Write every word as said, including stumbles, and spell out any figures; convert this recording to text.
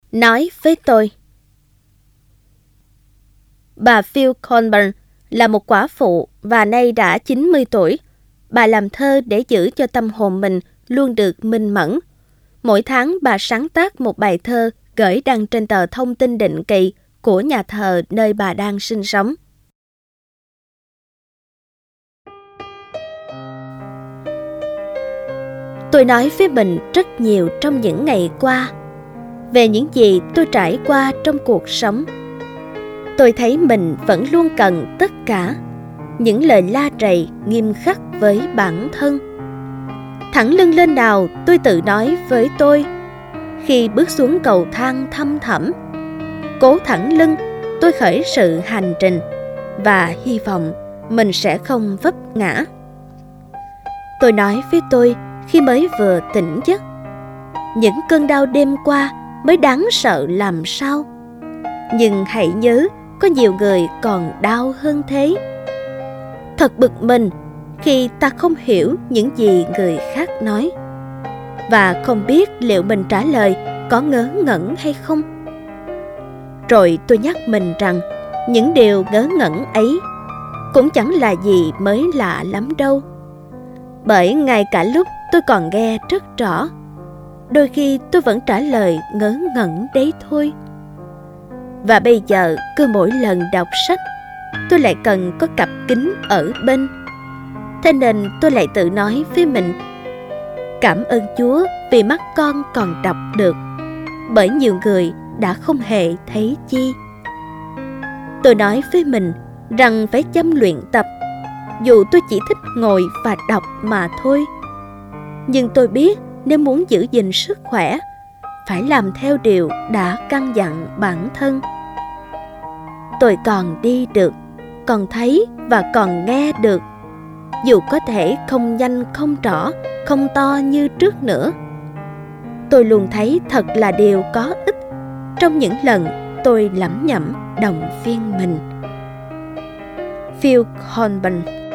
nói với tôi. Bà Phil Colburn là một quả phụ và nay đã chín mươi tuổi. Bà làm thơ để giữ cho tâm hồn mình luôn được minh mẫn. Mỗi tháng bà sáng tác một bài thơ gửi đăng trên tờ thông tin định kỳ của nhà thờ nơi bà đang sinh sống. Tôi nói với mình rất nhiều trong những ngày qua về những gì tôi trải qua trong cuộc sống. Tôi thấy mình vẫn luôn cần tất cả những lời la rầy nghiêm khắc với bản thân. Thẳng lưng lên nào, tôi tự nói với tôi khi bước xuống cầu thang thăm thẳm. Cố thẳng lưng, tôi khởi sự hành trình và hy vọng mình sẽ không vấp ngã. Tôi nói với tôi khi mới vừa tỉnh giấc, những cơn đau đêm qua mới đáng sợ làm sao. Nhưng hãy nhớ, có nhiều người còn đau hơn thế. Thật bực mình khi ta không hiểu những gì người khác nói và không biết liệu mình trả lời có ngớ ngẩn hay không. Rồi tôi nhắc mình rằng những điều ngớ ngẩn ấy cũng chẳng là gì mới lạ lắm đâu. Bởi ngay cả lúc tôi còn nghe rất rõ, đôi khi tôi vẫn trả lời ngớ ngẩn đấy thôi. Và bây giờ cứ mỗi lần đọc sách, tôi lại cần có cặp kính ở bên. Thế nên tôi lại tự nói với mình, cảm ơn Chúa vì mắt con còn đọc được, bởi nhiều người đã không hề thấy chi. Tôi nói với mình rằng phải chăm luyện tập, dù tôi chỉ thích ngồi và đọc mà thôi. Nhưng tôi biết nếu muốn giữ gìn sức khỏe, phải làm theo điều đã căn dặn bản thân. Tôi còn đi được, còn thấy và còn nghe được, dù có thể không nhanh, không rõ, không to như trước nữa. Tôi luôn thấy thật là điều có ích trong những lần tôi lẩm nhẩm động viên mình. Phil Colburn.